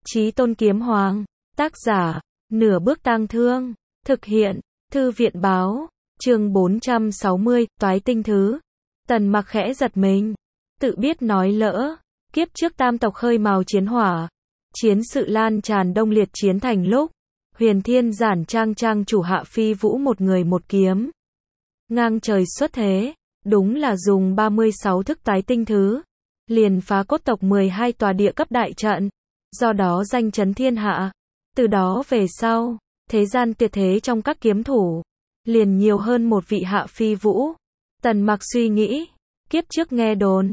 Chí Tôn Kiếm Hoàng. Tác giả, Nửa Bước Tang Thương. Thực hiện, Thư viện Báo. Chương 460, Toái Tinh Thứ. Tần Mặc khẽ giật mình. Tự biết nói lỡ. Kiếp trước tam tộc khơi mào chiến hỏa. Chiến sự lan tràn Đông Liệt chiến thành lúc. Huyền Thiên Giản trang chủ Hạ Phi Vũ một người một kiếm. Ngang trời xuất thế. Đúng là dùng 36 thức toái tinh thứ. Liền phá cốt tộc 12 tòa địa cấp đại trận. Do đó danh chấn thiên hạ. Từ đó về sau, thế gian tuyệt thế trong các kiếm thủ. Liền nhiều hơn một vị Hạ Phi Vũ. Tần Mặc suy nghĩ. Kiếp trước nghe đồn.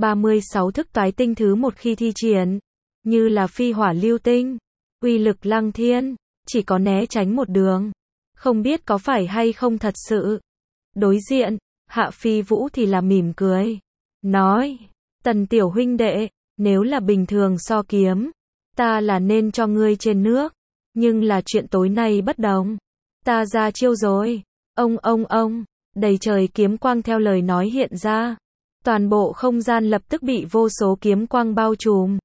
36 thức toái tinh thứ một khi thi triển. Như là phi hỏa lưu tinh. Uy lực lăng thiên. Chỉ có né tránh một đường. Không biết có phải hay không thật sự. Đối diện, Hạ Phi Vũ thì là mỉm cười. Nói, Tần tiểu huynh đệ, nếu là bình thường so kiếm, ta là nên cho ngươi trên nước. Nhưng là chuyện tối nay bất đồng. Ta ra chiêu rồi. Ông, đầy trời kiếm quang theo lời nói hiện ra. Toàn bộ không gian lập tức bị vô số kiếm quang bao trùm.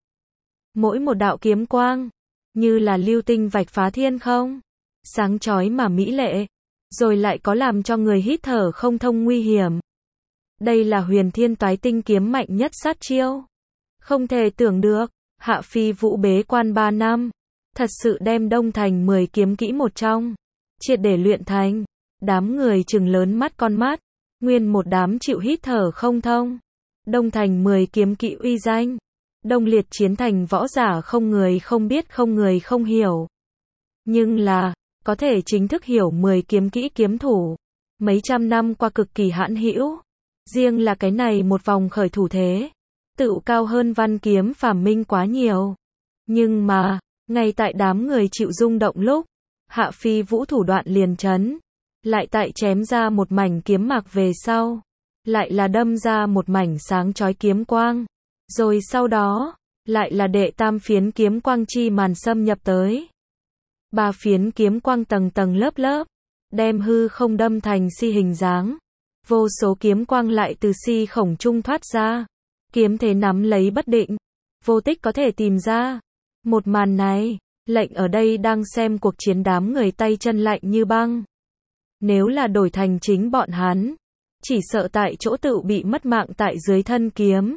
Mỗi một đạo kiếm quang, như là lưu tinh vạch phá thiên không. Sáng chói mà mỹ lệ. Rồi lại có làm cho người hít thở không thông nguy hiểm. Đây là Huyền Thiên Toái Tinh kiếm mạnh nhất sát chiêu. Không thể tưởng được, Hạ Phi Vũ bế quan 3 năm. Thật sự đem Đông Thành 10 kiếm kỹ một trong. Triệt để luyện thành. Đám người trừng lớn mắt con mắt. Nguyên một đám chịu hít thở không thông. Đông Thành 10 kiếm kỹ uy danh. Đông Liệt chiến thành võ giả không người không biết không người không hiểu. Nhưng là, có thể chính thức hiểu 10 kiếm kỹ kiếm thủ. Mấy trăm năm qua cực kỳ hãn hữu. Riêng là cái này một vòng khởi thủ thế. Tựu cao hơn văn kiếm phàm minh quá nhiều. Nhưng mà, ngay tại đám người chịu rung động lúc. Hạ Phi Vũ thủ đoạn liền chấn. Lại tại chém ra một mảnh kiếm mạc về sau. Lại là đâm ra một mảnh sáng chói kiếm quang. Rồi sau đó, lại là đệ tam phiến kiếm quang chi màn xâm nhập tới. 3 phiến kiếm quang tầng tầng lớp lớp. Đem hư không đâm thành si hình dáng. Vô số kiếm quang lại từ si khổng trung thoát ra. Kiếm thế nắm lấy bất định. Vô tích có thể tìm ra. Một màn này, lệnh ở đây đang xem cuộc chiến đám người tay chân lạnh như băng. Nếu là đổi thành chính bọn hắn, chỉ sợ tại chỗ tự bị mất mạng tại dưới thân kiếm.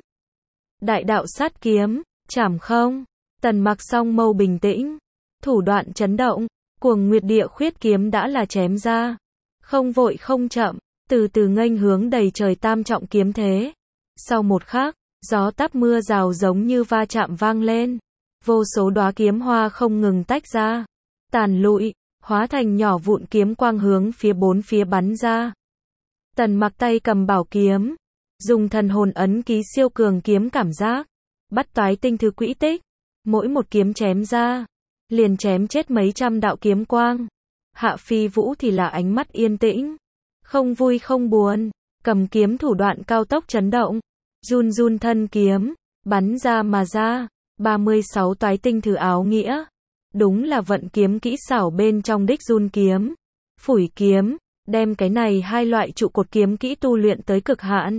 Đại đạo sát kiếm, chảm không. Tần Mặc song mâu bình tĩnh. Thủ đoạn chấn động, Cuồng Nguyệt Địa Khuyết kiếm đã là chém ra. Không vội không chậm, từ từ nghênh hướng đầy trời tam trọng kiếm thế. Sau một khắc, gió táp mưa rào giống như va chạm vang lên. Vô số đóa kiếm hoa không ngừng tách ra. Tàn lụi, hóa thành nhỏ vụn kiếm quang hướng phía bốn phía bắn ra. Tần Mặc tay cầm bảo kiếm. Dùng thần hồn ấn ký siêu cường kiếm cảm giác. Bắt toái tinh thứ quỹ tích. Mỗi một kiếm chém ra. Liền chém chết mấy trăm đạo kiếm quang. Hạ Phi Vũ thì là ánh mắt yên tĩnh. Không vui không buồn. Cầm kiếm thủ đoạn cao tốc chấn động. Run thân kiếm. Bắn ra mà ra. 36 toái tinh thứ áo nghĩa. Đúng là vận kiếm kỹ xảo bên trong đích run kiếm. Phủi kiếm. Đem cái này hai loại trụ cột kiếm kỹ tu luyện tới cực hạn.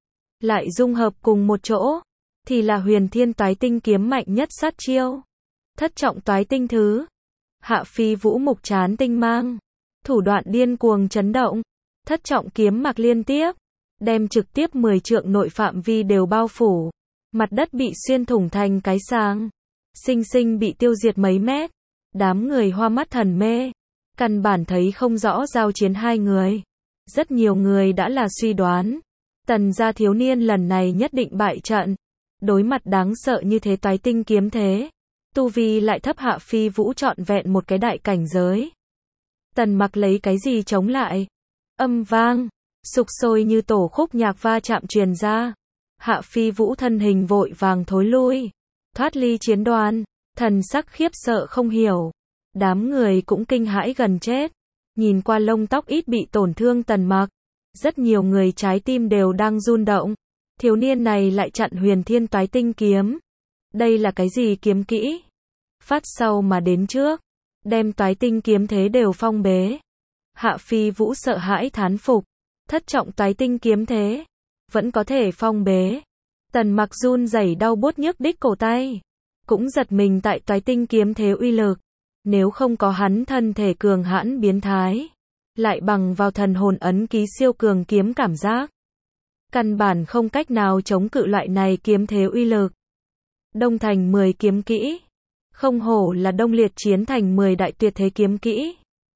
Lại dung hợp cùng một chỗ. Thì là Huyền Thiên Toái Tinh kiếm mạnh nhất sát chiêu. Thất trọng toái tinh thứ. Hạ Phi Vũ mục chán tinh mang. Thủ đoạn điên cuồng chấn động. Thất trọng kiếm mạc liên tiếp. Đem trực tiếp 10 trượng nội phạm vi đều bao phủ. Mặt đất bị xuyên thủng thành cái sàng. Sinh bị tiêu diệt mấy mét. Đám người hoa mắt thần mê. Căn bản thấy không rõ giao chiến hai người. Rất nhiều người đã là suy đoán. Tần gia thiếu niên lần này nhất định bại trận. Đối mặt đáng sợ như thế toái tinh kiếm thế. Tu vi lại thấp Hạ Phi Vũ trọn vẹn một cái đại cảnh giới. Tần Mặc lấy cái gì chống lại? Âm vang, sục sôi như tổ khúc nhạc va chạm truyền ra. Hạ Phi Vũ thân hình vội vàng thối lui. Thoát ly chiến đoàn, thần sắc khiếp sợ không hiểu. Đám người cũng kinh hãi gần chết. Nhìn qua lông tóc ít bị tổn thương Tần Mặc. Rất nhiều người trái tim đều đang run động. Thiếu niên này lại chặn Huyền Thiên Toái Tinh kiếm. Đây là cái gì kiếm kỹ? Phát sau mà đến trước. Đem toái tinh kiếm thế đều phong bế. Hạ Phi Vũ sợ hãi thán phục. Thất trọng toái tinh kiếm thế. Vẫn có thể phong bế. Tần Mặc run rẩy đau buốt nhức đích cổ tay. cũng giật mình tại toái tinh kiếm thế uy lực. Nếu không có hắn thân thể cường hãn biến thái, lại bằng vào thần hồn ấn ký siêu cường kiếm cảm giác, căn bản không cách nào chống cự loại này kiếm thế uy lực. Đông thành 10 kiếm kỹ. Không hổ là đông liệt chiến thành 10 đại tuyệt thế kiếm kỹ.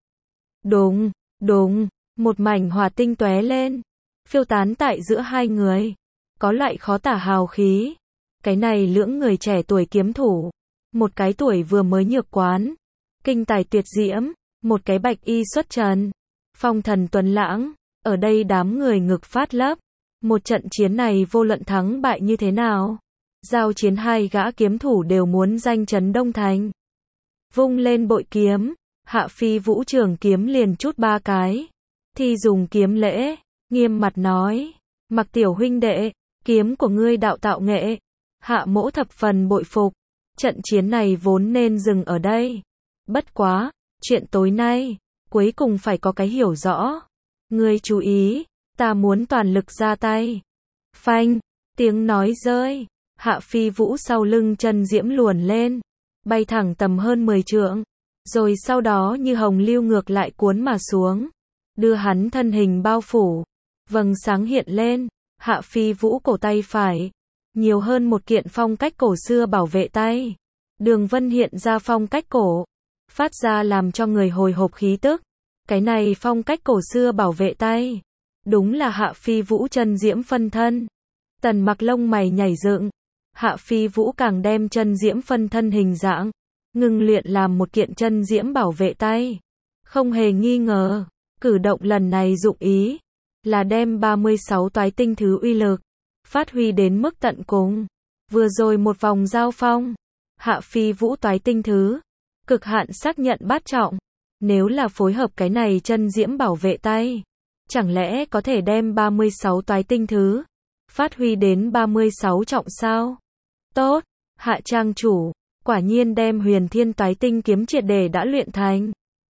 Đùng, đùng, một mảnh hỏa tinh tóe lên, phiêu tán tại giữa hai người. Có loại khó tả hào khí. Cái này lưỡng người trẻ tuổi kiếm thủ. Một cái tuổi vừa mới nhược quán, kinh tài tuyệt diễm, một cái bạch y xuất trần, phong thần tuấn lãng. Ở đây đám người ngực phát lấp. Một trận chiến này vô luận thắng bại như thế nào, giao chiến hai gã kiếm thủ đều muốn danh chấn Đông Thành. Vung lên bội kiếm, Hạ Phi Vũ trường kiếm liền chút 3 cái. Thì dùng kiếm lễ, nghiêm mặt nói, Mặc tiểu huynh đệ, kiếm của ngươi đạo tạo nghệ. Hạ mỗ thập phần bội phục. Trận chiến này vốn nên dừng ở đây. Bất quá, chuyện tối nay, cuối cùng phải có cái hiểu rõ. Ngươi chú ý, ta muốn toàn lực ra tay. Phanh, tiếng nói rơi. Hạ Phi Vũ sau lưng chân diễm luồn lên, bay thẳng tầm hơn 10 trượng, rồi sau đó như hồng lưu ngược lại cuốn mà xuống, đưa hắn thân hình bao phủ. Vầng sáng hiện lên, Hạ Phi Vũ cổ tay phải, nhiều hơn một kiện phong cách cổ xưa bảo vệ tay. Đường vân hiện ra phong cách cổ, phát ra làm cho người hồi hộp khí tức. Cái này phong cách cổ xưa bảo vệ tay, đúng là Hạ Phi Vũ chân diễm phân thân. Tần Mặc lông mày nhảy dựng. Hạ Phi Vũ càng đem chân diễm phân thân hình dạng, ngưng luyện làm một kiện chân diễm bảo vệ tay. Không hề nghi ngờ, cử động lần này dụng ý là đem 36 toái tinh thứ uy lực phát huy đến mức tận cùng. Vừa rồi một vòng giao phong, Hạ Phi Vũ toái tinh thứ cực hạn xác nhận bát trọng. Nếu là phối hợp cái này chân diễm bảo vệ tay, chẳng lẽ có thể đem 36 toái tinh thứ phát huy đến 36 trọng sao? Tốt, Hạ trang chủ, quả nhiên đem Huyền Thiên toái tinh kiếm triệt để đã luyện thành.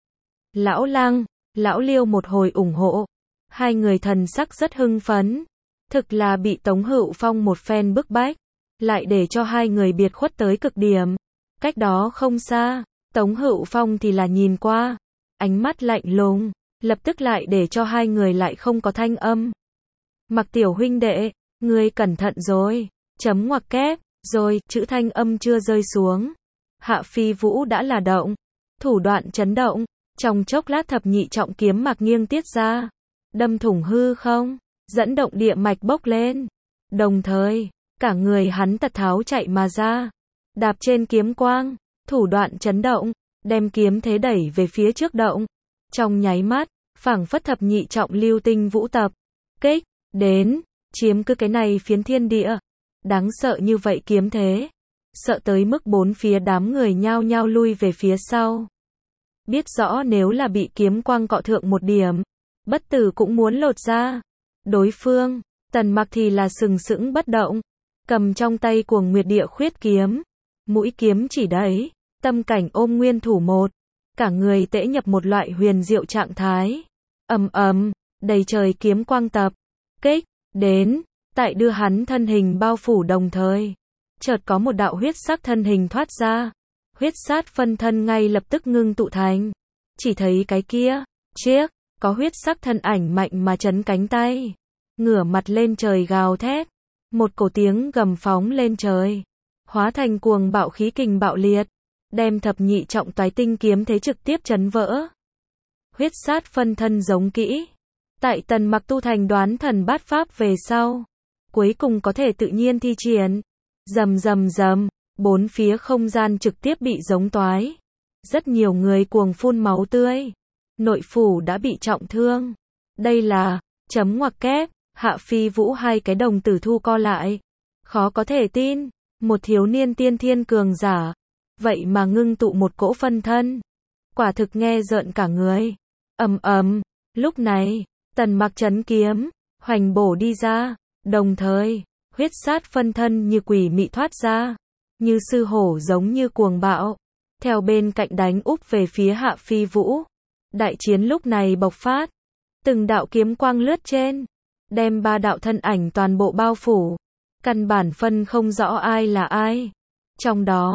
Lão Lăng, Lão Liêu một hồi ủng hộ. Hai người thần sắc rất hưng phấn. Thực là bị Tống Hữu Phong một phen bức bách, lại để cho hai người biệt khuất tới cực điểm. Cách đó không xa, Tống Hữu Phong thì là nhìn qua, ánh mắt lạnh lùng, lập tức lại để cho hai người lại không có thanh âm. Mặc tiểu huynh đệ, ngươi cẩn thận rồi, chấm ngoặc kép, rồi, chữ thanh âm chưa rơi xuống. Hạ Phi Vũ đã là động, thủ đoạn chấn động, trong chốc lát thập nhị trọng kiếm mạc nghiêng tiết ra, đâm thủng hư không, dẫn động địa mạch bốc lên. Đồng thời, cả người hắn tật tháo chạy mà ra, đạp trên kiếm quang, thủ đoạn chấn động, đem kiếm thế đẩy về phía trước động. Trong nháy mắt, phảng phất thập nhị trọng lưu tinh vũ tập, kích, đến, chiếm cứ cái này phiến thiên địa. Đáng sợ như vậy kiếm thế, sợ tới mức bốn phía đám người nhao nhao lui về phía sau. Biết rõ nếu là bị kiếm quang cọ thượng một điểm, bất tử cũng muốn lột ra. Đối phương, Tần Mặc thì là sừng sững bất động, cầm trong tay Cuồng Nguyệt Địa Khuyết kiếm, mũi kiếm chỉ đấy, tâm cảnh ôm nguyên thủ một, cả người tễ nhập một loại huyền diệu trạng thái. Ầm ầm, đầy trời kiếm quang tập kích đến, tại đưa hắn thân hình bao phủ đồng thời, chợt có một đạo huyết sắc thân hình thoát ra, huyết sát phân thân ngay lập tức ngưng tụ thành. Chỉ thấy cái kia, chiếc, có huyết sắc thân ảnh mạnh mà chấn cánh tay, ngửa mặt lên trời gào thét, một cổ tiếng gầm phóng lên trời, hóa thành cuồng bạo khí kình bạo liệt, đem thập nhị trọng toái tinh kiếm thế trực tiếp chấn vỡ. Huyết sát phân thân giống kỹ, tại Tần Mặc tu thành đoán thần bát pháp về sau, cuối cùng có thể tự nhiên thi triển. Rầm rầm rầm, bốn phía không gian trực tiếp bị giống toái. Rất nhiều người cuồng phun máu tươi. Nội phủ đã bị trọng thương. Đây là, chấm ngoặc kép, Hạ Phi Vũ hai cái đồng tử thu co lại. Khó có thể tin, một thiếu niên tiên thiên cường giả, vậy mà ngưng tụ một cỗ phân thân. Quả thực nghe rợn cả người. Ầm ầm, lúc này, Tần Mặc chấn kiếm, hoành bổ đi ra, đồng thời, huyết sát phân thân như quỷ mị thoát ra, như sư hổ giống như cuồng bạo, theo bên cạnh đánh úp về phía Hạ Phi Vũ. Đại chiến lúc này bộc phát, từng đạo kiếm quang lướt trên, đem ba đạo thân ảnh toàn bộ bao phủ, căn bản phân không rõ ai là ai. Trong đó,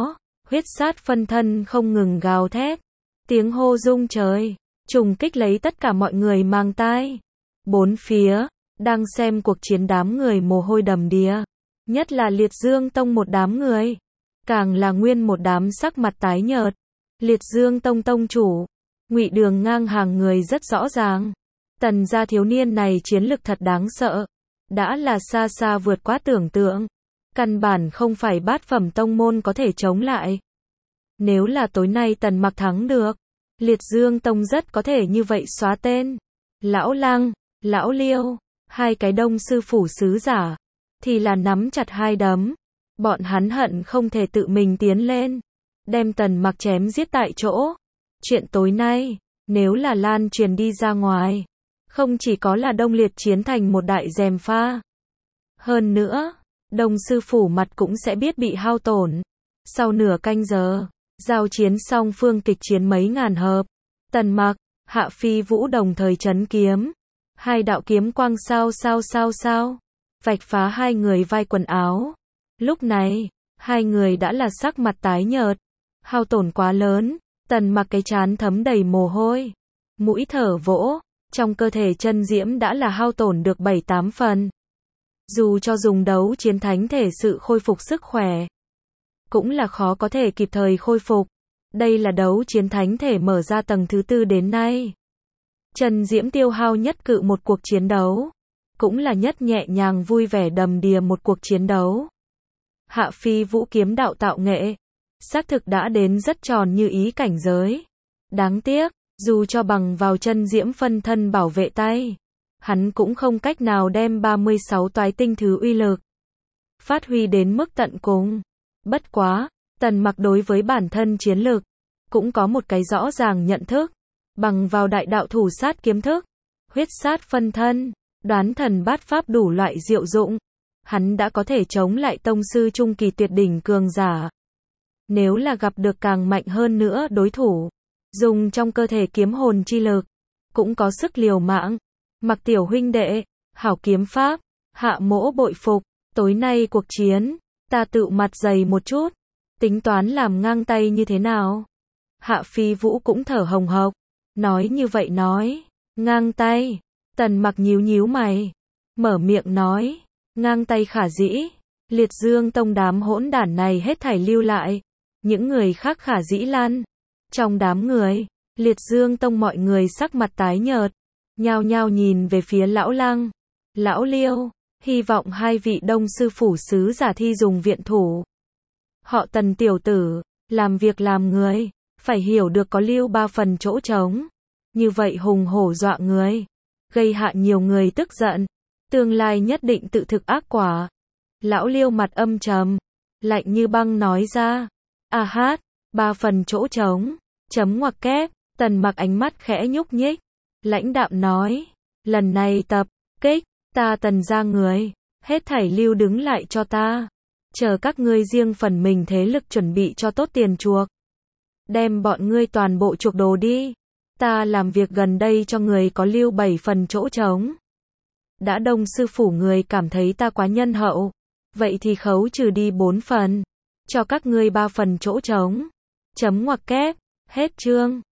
huyết sát phân thân không ngừng gào thét. Tiếng hô rung trời, trùng kích lấy tất cả mọi người mang tai. Bốn phía, đang xem cuộc chiến đám người mồ hôi đầm đìa. Nhất là Liệt Dương Tông một đám người. Càng là nguyên một đám sắc mặt tái nhợt. Liệt Dương Tông tông chủ, Ngụy Đường ngang hàng người rất rõ ràng. Tần gia thiếu niên này chiến lực thật đáng sợ. Đã là xa xa vượt quá tưởng tượng. Căn bản không phải bát phẩm tông môn có thể chống lại. Nếu là tối nay Tần Mặc thắng được, Liệt Dương Tông rất có thể như vậy xóa tên. Lão Lăng, Lão Liêu, hai cái đông sư phủ sứ giả, thì là nắm chặt hai đấm. Bọn hắn hận không thể tự mình tiến lên, đem Tần Mặc chém giết tại chỗ. Chuyện tối nay, nếu là lan truyền đi ra ngoài, không chỉ có là Đông Liệt chiến thành một đại gièm pha. Hơn nữa, Đông sư phủ mặt cũng sẽ biết bị hao tổn. Sau nửa canh giờ, giao chiến song phương kịch chiến mấy ngàn hợp. Tần Mặc, Hạ Phi Vũ đồng thời chấn kiếm. Hai đạo kiếm quang sao, vạch phá hai người vai quần áo. Lúc này, hai người đã là sắc mặt tái nhợt. Hao tổn quá lớn, Tần Mặc cái trán thấm đầy mồ hôi. Mũi thở vỗ, trong cơ thể chân diễm đã là hao tổn được 7-8 phần. Dù cho dùng đấu chiến thánh thể sự khôi phục sức khỏe, cũng là khó có thể kịp thời khôi phục. Đây là đấu chiến thánh thể mở ra tầng thứ 4 đến nay. Trần Diễm tiêu hao nhất cự một cuộc chiến đấu, cũng là nhất nhẹ nhàng vui vẻ đầm đìa một cuộc chiến đấu. Hạ Phi Vũ kiếm đạo tạo nghệ, xác thực đã đến rất tròn như ý cảnh giới. Đáng tiếc, dù cho bằng vào chân diễm phân thân bảo vệ tay, hắn cũng không cách nào đem 36 toái tinh thứ uy lực phát huy đến mức tận cùng. Bất quá, Tần Mặc đối với bản thân chiến lực cũng có một cái rõ ràng nhận thức. Bằng vào đại đạo thủ sát kiếm thức, huyết sát phân thân, đoán thần bát pháp đủ loại diệu dụng, hắn đã có thể chống lại tông sư trung kỳ tuyệt đỉnh cường giả. Nếu là gặp được càng mạnh hơn nữa đối thủ, dùng trong cơ thể kiếm hồn chi lực, cũng có sức liều mạng. Mặc tiểu huynh đệ, hảo kiếm pháp, Hạ Mỗ bội phục. Tối nay cuộc chiến, ta tự mặt dày một chút, tính toán làm ngang tay như thế nào? Hạ Phi Vũ cũng thở hồng hộc, nói như vậy nói, ngang tay. Tần Mặc nhíu nhíu mày, mở miệng nói, ngang tay khả dĩ. Liệt Dương Tông đám hỗn đản này hết thảy lưu lại, những người khác khả dĩ lan. Trong đám người, Liệt Dương Tông mọi người sắc mặt tái nhợt, nhao nhao nhìn về phía Lão Lăng, Lão Liêu, hy vọng hai vị đông sư phủ sứ giả thi dùng viện thủ. Họ Tần tiểu tử, làm việc làm người, phải hiểu được có lưu 3 phần chỗ trống. Như vậy hùng hổ dọa người, gây hạ nhiều người tức giận, tương lai nhất định tự thực ác quả. Lão Liêu mặt âm trầm, lạnh như băng nói ra, a hát, 3 phần chỗ trống, chấm ngoặc kép. Tần Mặc ánh mắt khẽ nhúc nhích, lãnh đạm nói, lần này tập kích, ta Tần gia người, hết thảy lưu đứng lại cho ta, chờ các ngươi riêng phần mình thế lực chuẩn bị cho tốt tiền chuộc, đem bọn ngươi toàn bộ chuộc đồ đi, ta làm việc gần đây cho người có lưu 7 phần chỗ trống. Đã đông sư phủ người cảm thấy ta quá nhân hậu, vậy thì khấu trừ đi 4 phần, cho các ngươi 3 phần chỗ trống, chấm ngoặc kép. Hết chương.